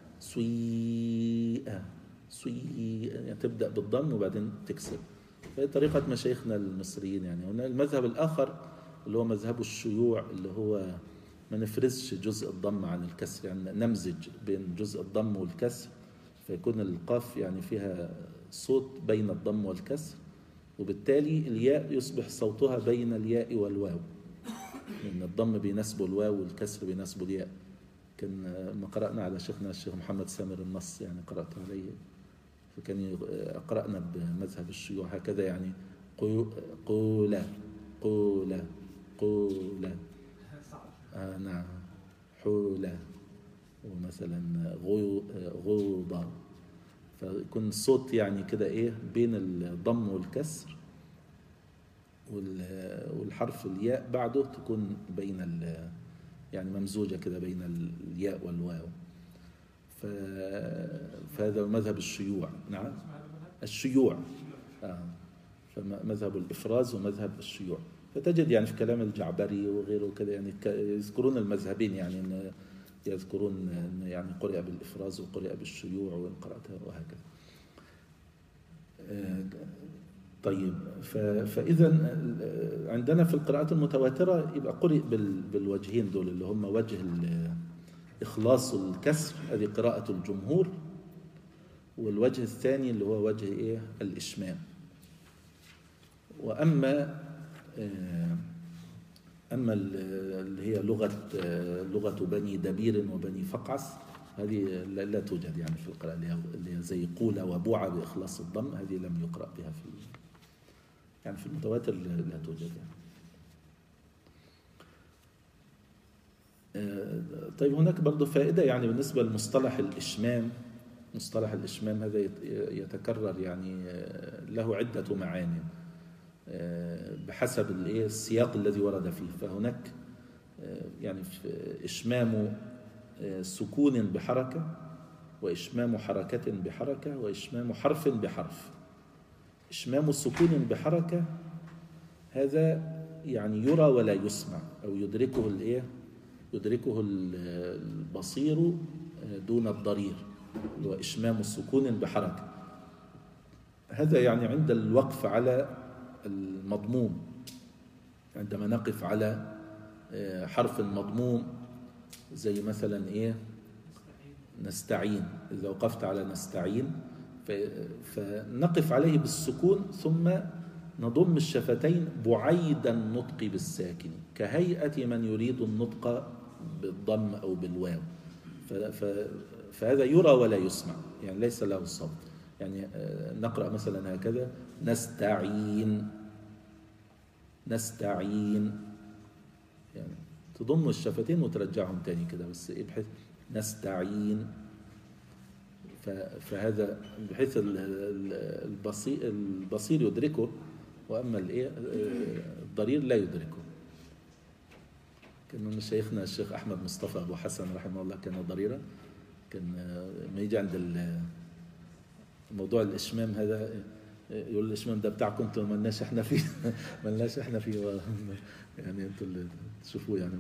سويئة سويئة، يعني تبدأ بالضم وبعدين تكسر. فهي طريقة مشايخنا المصريين. يعني هنا المذهب الآخر اللي هو مذهب الشيوع، اللي هو ما نفرزش جزء الضم عن الكسر، يعني نمزج بين جزء الضم والكسر، فيكون القاف يعني فيها صوت بين الضم والكسر، وبالتالي الياء يصبح صوتها بين الياء والواو، لأن الضم بيناسبه الواو والكسر بيناسبه الياء. كان ما قرأنا على شيخنا الشيخ محمد سامر النص، يعني قرأت عليه، فكان قرأنا بمذهب الشيوع هكذا، يعني قولا قولا قولا نعم حولا، ومثلا غوضة، فيكون الصوت يعني كده ايه بين الضم والكسر، والحرف الياء بعده تكون بين يعني ممزوجة كده بين الياء والواو. فهذا مذهب الشيوع. نعم الشيوع فمذهب الإفراز ومذهب الشيوع. فتجد يعني في كلام الجعبري وغيره كده يعني يذكرون المذهبين، يعني إن يذكرون إن يعني قرئ بالإفراز وقرئ بالشيوع وإن قرأتها وهكذا. طيب فإذا عندنا في القراءات المتواترة يبقى قرئ بالوجهين دول، اللي هم وجه إخلاص الكسر، هذه قراءة الجمهور، والوجه الثاني اللي هو وجه إيه الإشمام. وأما اللي هي لغة بني دبير وبني فقعس، هذه لا توجد يعني في القراءة، اللي هي زي قولة وبوعة بإخلاص الضم، هذه لم يقرأ بها يعني في المتواتر لا توجد يعني. طيب هناك برضو فائدة يعني بالنسبة لمصطلح الإشمام. مصطلح الإشمام هذا يتكرر، يعني له عدة معاني بحسب السياق الذي ورد فيه. فهناك يعني إشمام سكون بحركة، وإشمام حركة بحركة، وإشمام حرف بحرف. إشمام السكون بحركة هذا يعني يرى ولا يسمع، أو يدركه البصير دون الضرير، هو إشمام السكون بحركة. هذا يعني عند الوقف على المضموم، عندما نقف على حرف المضموم زي مثلا نستعين، إذا وقفت على نستعين فنقف عليه بالسكون ثم نضم الشفتين بعيد النطق بالساكن، كهيئة من يريد النطق بالضم أو بالواو. فهذا يرى ولا يسمع، يعني ليس له صوت. يعني نقرأ مثلا هكذا نستعين نستعين، يعني تضم الشفتين وترجعهم تاني كده، بس بحيث نستعين. فهذا بحيث البصير يدركه، وأما الضرير لا يدركه. كان من شيخنا الشيخ أحمد مصطفى أبو حسن رحمه الله كان ضريرا، كان ما يجي عند موضوع الإشمام هذا يقول الإشمام ده بتاعكم انتم، ملناش احنا فيه ملناش احنا فيه يعني انتم اللي تشوفوه يعني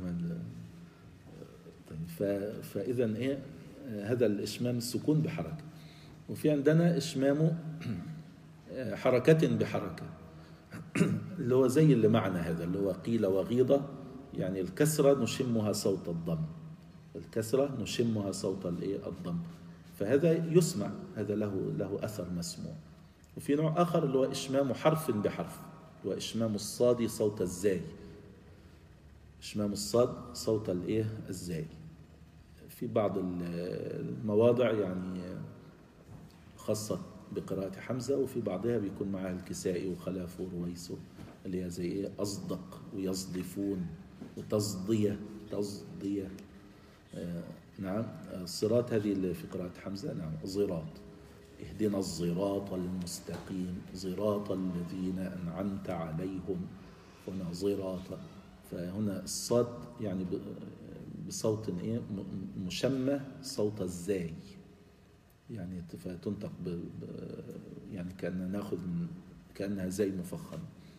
طيب فإذا هذا الإشمام السكون بحركة. وفي عندنا إشمام حركة بحركة اللي هو زي اللي معنا هذا، اللي هو قيل وغيضة، يعني الكسرة نشمها صوت الضم، الكسرة نشمها صوت الضم، فهذا يسمع، هذا له أثر مسموع. وفي نوع آخر اللي هو إشمام حرف بحرف، اللي هو إشمام الصاد صوت الزاي، إشمام الصاد صوت الإيه الزاي. في بعض المواضع يعني خاصة بقراءة حمزة، وفي بعضها بيكون معها الكسائي وخلاف ورويس، اللي هي زي إيه أصدق ويصدفون وتصدية تصدية. نعم الصراط هذه اللي في قراءة حمزة، نعم صراط، اهدنا الصراط المستقيم صراط الذين أنعمت عليهم، هنا صراط. فهنا الصاد يعني بصوت إيه مشمة صوت الزاي، يعني فتنطق يعني كأن ناخذ كأنها زي مفخم.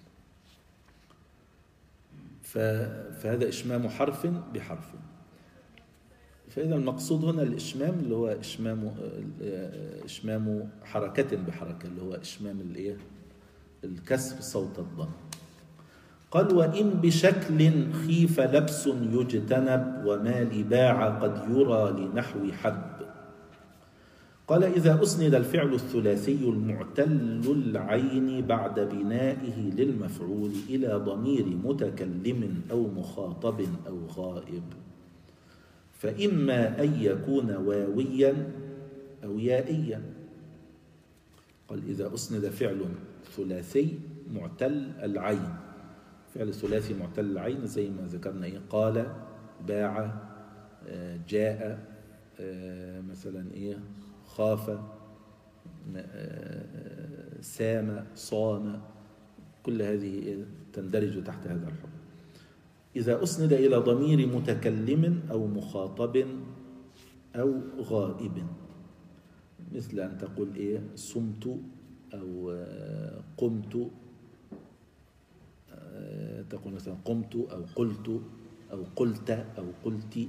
فهذا إشمام حرف بحرف. فإذا المقصود هنا الإشمام اللي هو إشمام حركة بحركة، اللي هو إشمام الإيه الكسر صوت الضم. قال وإن بشكل خيف لبس يجتنب وما لباع قد يرى لنحو حب. قال إذا أسند الفعل الثلاثي المعتل العين بعد بنائه للمفعول إلى ضمير متكلم أو مخاطب أو غائب، فإما أن يكون واويا أو يائيا. قال إذا أسند فعل ثلاثي معتل العين، فعل ثلاثي معتل العين زي ما ذكرنا إيه قال باع جاء مثلا إيه خاف سام صام، كل هذه تندرج تحت هذا الحكم. إذا أسند إلى ضمير متكلم أو مخاطب أو غائب، مثل أن تقول إيه صمت أو قمت، تقول مثلا قمت أو قلت أو قلت أو قلت.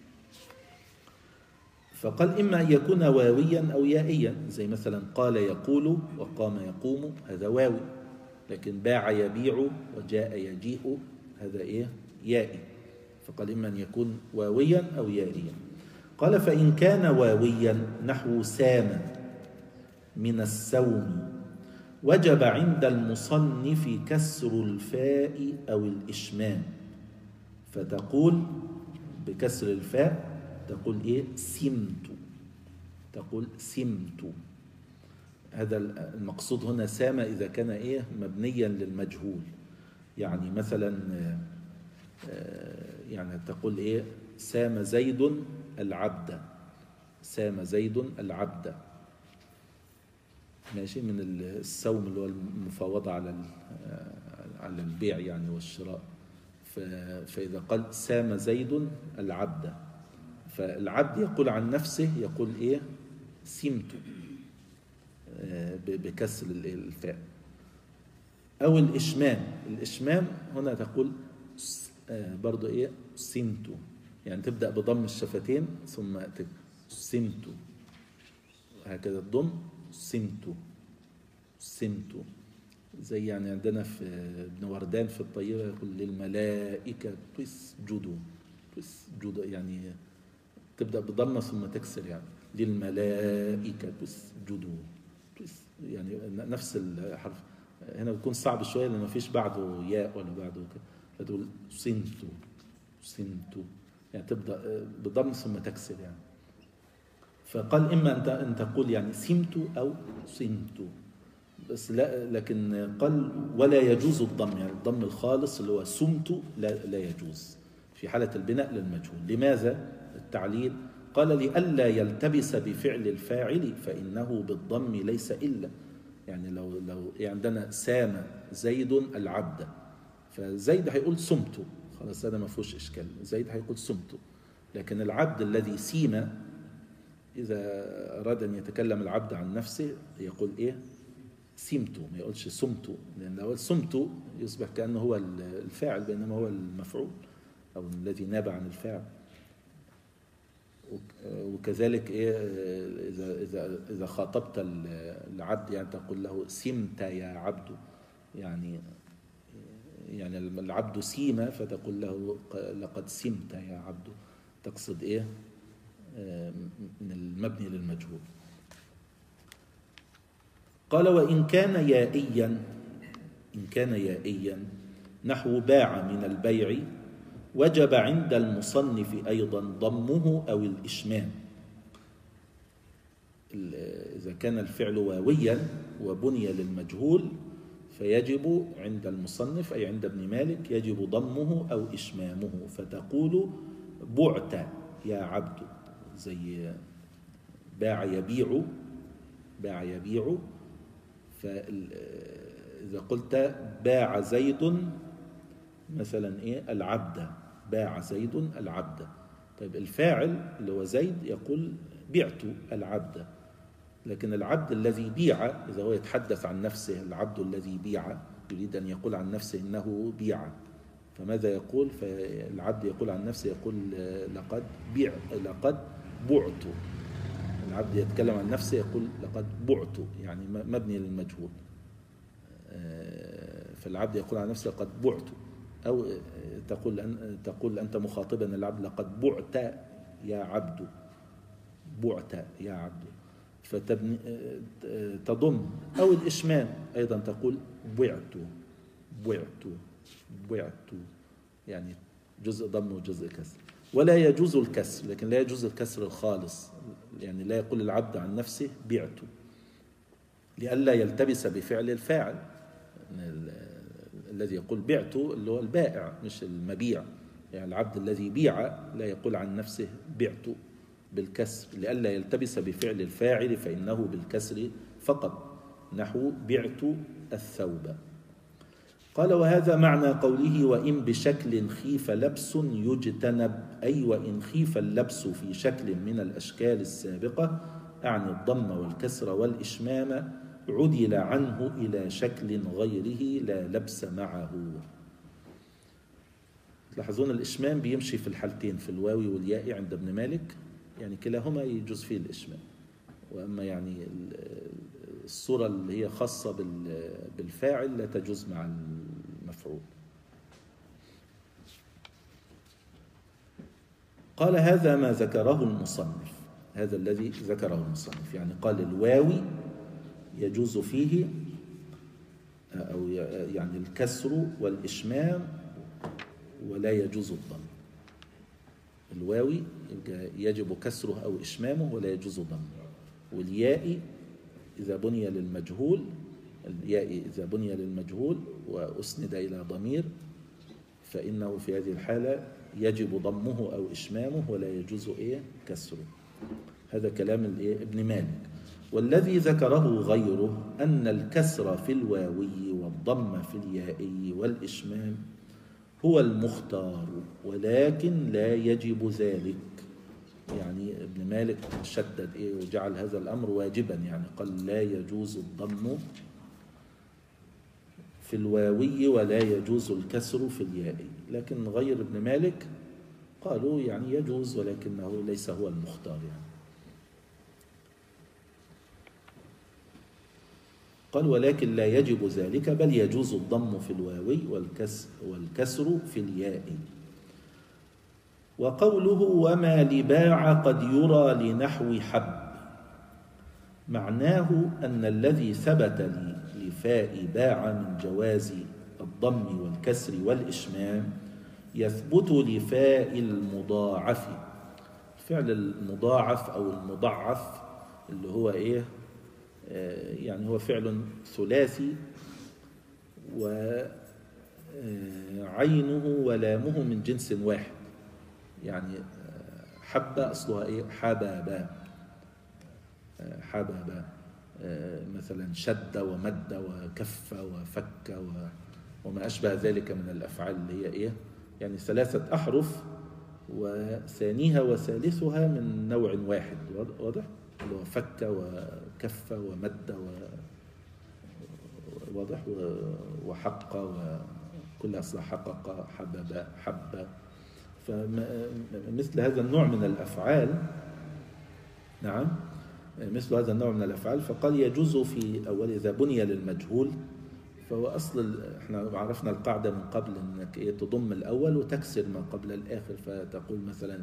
فقال إما أن يكون واويا أو يائيا، زي مثلا قال يقول وقام يقوم، هذا واوي. لكن باع يبيع وجاء يجيء، هذا إيه يائي. فقال إما أن يكون واويا أو يائيا. قال فإن كان واويا نحو سام من السوم وجب عند المصنف كسر الفاء أو الإشمام، فتقول بكسر الفاء تقول إيه سمت، تقول سمت. هذا المقصود هنا سام إذا كان إيه مبنيا للمجهول، يعني مثلا يعني تقول إيه سام زيد العبد، سام زيد العبد، ماشي، من السوم اللي هو المفاوضة على البيع يعني والشراء. فإذا قال سام زيد العبد، فالعبد يقول عن نفسه يقول إيه سمت بكسر الفاء. أو الإشمام، الإشمام هنا تقول برضو إيه سمت، يعني تبدأ بضم الشفتين ثم سمت، هكذا الضم سمت سمت. زي يعني عندنا في ابن وردان في الطيبة يقول للملائكة تسجدوا، تسجدوا يعني تبدأ بضمة ثم تكسر، يعني للملائكة تسجدوا، يعني نفس الحرف. هنا بيكون صعب شوية لأنه ما فيش بعده ياء ولا بعده كده، فتقول سنتو سنتو، يعني تبدأ بضم ثم تكسر يعني. فقال إما أن تقول يعني سمت أو سمت، بس لا، لكن قال ولا يجوز الضم، يعني الضم الخالص اللي هو سمت لا يجوز في حالة البناء للمجهول. لماذا؟ التعليل قال لئلا يلتبس بفعل الفاعل فإنه بالضم ليس إلا، يعني لو عندنا سام زيد العبد، فزيد هيقول سمت، خلاص هذا ما فيهوش إشكال، زيد هيقول سمت. لكن العبد الذي سيم إذا أراد أن يتكلم العبد عن نفسه يقول إيه سمت، ما يقولش سمت، لأن لو سمت يصبح كأنه هو الفاعل بينما هو المفعول أو الذي ناب عن الفاعل. وكذلك إيه إذا خاطبت العبد يعني تقول له سمت يا عبد، يعني العبد سيم فتقول له لقد سمت يا عبد، تقصد إيه من المبني للمجهول. قال وإن كان يائيا، إن كان يائيا نحو باع من البيع وجب عند المصنف أيضا ضمه أو الإشمام. إذا كان الفعل واويا وبني للمجهول فيجب عند المصنف أي عند ابن مالك يجب ضمه أو إشمامه، فتقول بعت يا عبد، زي باع يبيع، باع يبيع. فإذا قلت باع زيد مثلا العبد، باع زيد العبد، طيب الفاعل اللي هو زيد يقول بعت العبد، لكن العبد الذي بيع إذا هو يتحدث عن نفسه، العبد الذي بيع يريد أن يقول عن نفسه إنه بيع، فماذا يقول؟ فالعبد يقول عن نفسه يقول لقد بعت. العبد يتكلم عن نفسه يقول لقد بعت، يعني مبني للمجهول. فالعبد يقول عن نفسه لقد بعت، أو تقول أنت مخاطبا العبد لقد بعت يا عبد، بعت يا عبد، فتضم. أو الإشمام أيضا تقول بعت، يعني جزء ضم وجزء كسر. ولا يجوز الكسر، لكن لا يجوز الكسر الخالص، يعني لا يقول العبد عن نفسه بعت لئلا يلتبس بفعل الفاعل. الذي يقول بعت اللي هو البائع مش المبيع، يعني العبد الذي بيع لا يقول عن نفسه بعت بالكسر لئلا يلتبس بفعل الفاعل فإنه بالكسر فقط، نحو بعت الثوب. قال وهذا معنى قوله وإن بشكل خيف لبس يجتنب، أي وإن خيف اللبس في شكل من الأشكال السابقة، أعني الضم والكسر والإشمام، عدل عنه إلى شكل غيره لا لبس معه. تلاحظون الإشمام بيمشي في الحالتين، في الواو والياء عند ابن مالك، يعني كلاهما يجوز فيه الإشمام. وأما يعني الصورة اللي هي خاصة بالفاعل لا تجوز مع المفعول. قال هذا ما ذكره المصنف، هذا الذي ذكره المصنف، يعني قال الواوي يجوز فيه أو يعني الكسر والإشمام ولا يجوز الضم. الواوي يجب كسره أو إشمامه ولا يجوز ضمه. والياء إذا بني للمجهول، الياء إذا بني للمجهول وأسند إلى ضمير فإنه في هذه الحالة يجب ضمه أو إشمامه ولا يجوز كسره. هذا كلام ابن مالك. والذي ذكره غيره أن الكسر في الواوي والضم في اليائي والإشمام هو المختار ولكن لا يجب ذلك. يعني ابن مالك شدد وجعل هذا الأمر واجبا، يعني قال لا يجوز الضم في الواوي ولا يجوز الكسر في اليائي، لكن غير ابن مالك قالوا يعني يجوز ولكنه ليس هو المختار يعني. قال ولكن لا يجب ذلك بل يجوز الضم في الواوي والكسر في الياء. وقوله وما لباع قد يرى لنحو حب، معناه أن الذي ثبت لفاء باع من جواز الضم والكسر والإشمام يثبت لفاء المضاعف. الفعل المضاعف أو المضعف اللي هو يعني هو فعل ثلاثي وعينه ولامه من جنس واحد، يعني حبة أصلها حبابا، حبابا مثلا شد ومد وكف وفك وما أشبه ذلك من الأفعال اللي هي يعني 3 أحرف وثانيها وثالثها من نوع واحد، واضح؟ اللي هو فك وكف ومد واضح وحق وكل أصلها حقق حبب حب. فمثل هذا النوع من الأفعال، نعم مثل هذا النوع من الأفعال، فقال يجوز في أول إذا بني للمجهول، فهو أصل احنا عرفنا القاعدة من قبل أنك تضم الأول وتكسر ما قبل الآخر، فتقول مثلا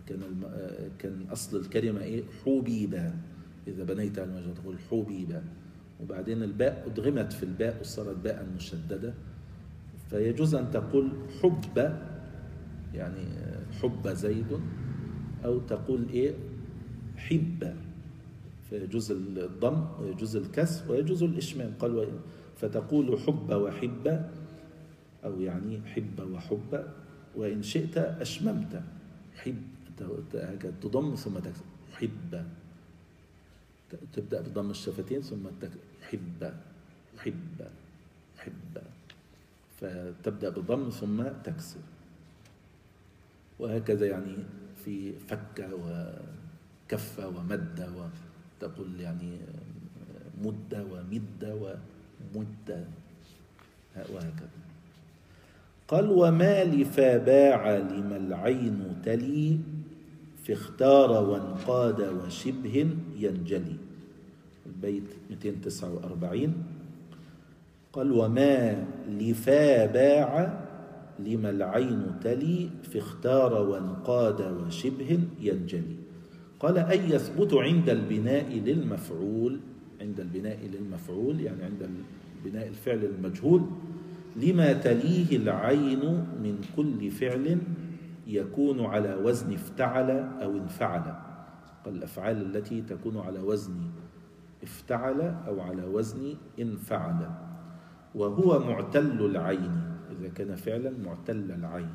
كان أصل الكلمة حبيبا، إذا بنيتها المجهول تقول حبيبا، وبعدين الباء أدغمت في الباء وصارت باء مشددة، فيجوز أن تقول حب، يعني حب زيد، أو تقول إيه حب، فيجوز الضم ويجوز الكسر ويجوز الإشمام. قال فتقول حب وحب، أو يعني حب وحب، وإن شئت أشممت حب، تضم ثم تكسر حب، تبدأ بضم الشفتين ثم حب حب حب، فتبدأ بضم ثم تكسر، وهكذا يعني في فك وكف ومد، وتقول يعني مد ومد ومد، وهكذا. قال وما لفاباع لما العين تلي، في اختار وانقاد وشبه ينجلي، البيت 249. قال وما لفاباع لما العين تلي، في اختار وانقاد وشبه ينجلي. قال أي يثبت عند البناء للمفعول، عند البناء للمفعول يعني عند بناء الفعل المجهول، لما تليه العين من كل فعل يكون على وزن افتعل أو انفعل. قال الأفعال التي تكون على وزن افتعل أو على وزن انفعل، وهو معتل العين، إذا كان فعلا معتل العين،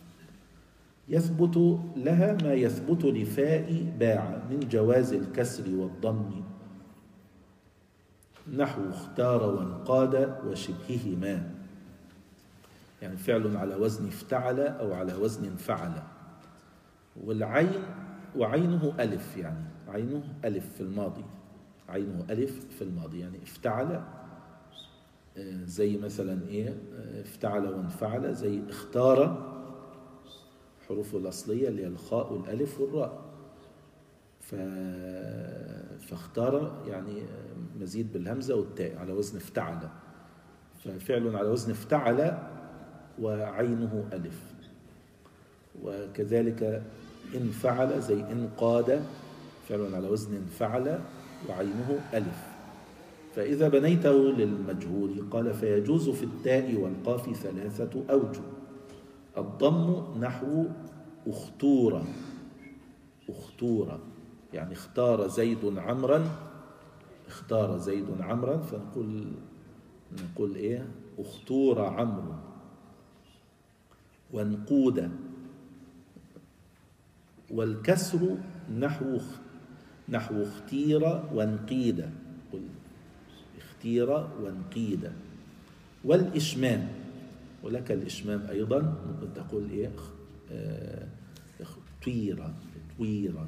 يثبت لها ما يثبت لفاء باع من جواز الكسر والضم، نحو اختار وانقاد وشبههما، يعني فعل على وزن افتعل أو على وزن انفعل. والعين وعينه ألف، يعني عينه ألف في الماضي، عينه ألف في الماضي، يعني افتعل زي مثلا إيه افتعل وانفعل، زي اختار حروفه الأصلية اللي هي الخاء والألف والراء، فاختار يعني مزيد بالهمزة والتاء على وزن افتعل، ففعل على وزن افتعل وعينه ألف. وكذلك انفعل زي انقاد، فعل على وزن انفعل وعينه ألف. فإذا بنيته للمجهول قال فيجوز في التاء والقاف 3 أوجه. الضم نحو اختور، اختور يعني اختار زيد عمرا، اختار زيد عمرا، فنقول ايه اختور عمرو. وانقود، والكسر نحو اختير وانقيد، قل اختير وانقيد. والإشمام، ولك الإشمام أيضا، ممكن تقول إيه طويرا طويرا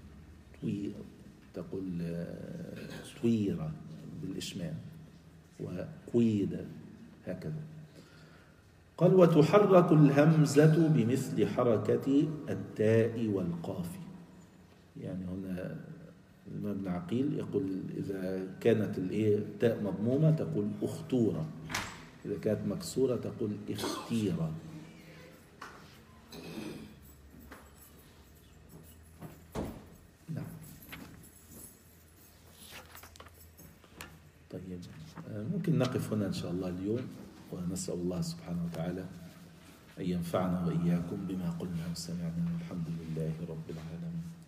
تقول طويرا بالإشمام، وقيد هكذا. قال وتحرك الهمزة بمثل حركة التاء والقاف، يعني هنا الإمام ابن عقيل يقول إذا كانت التاء مضمومة تقول أختورة، إذا كانت مكسورة تقول اختيرة. نعم. طيب ممكن نقف هنا إن شاء الله اليوم، ونسأل الله سبحانه وتعالى أن ينفعنا وإياكم بما قلنا وسمعنا، والحمد لله رب العالمين.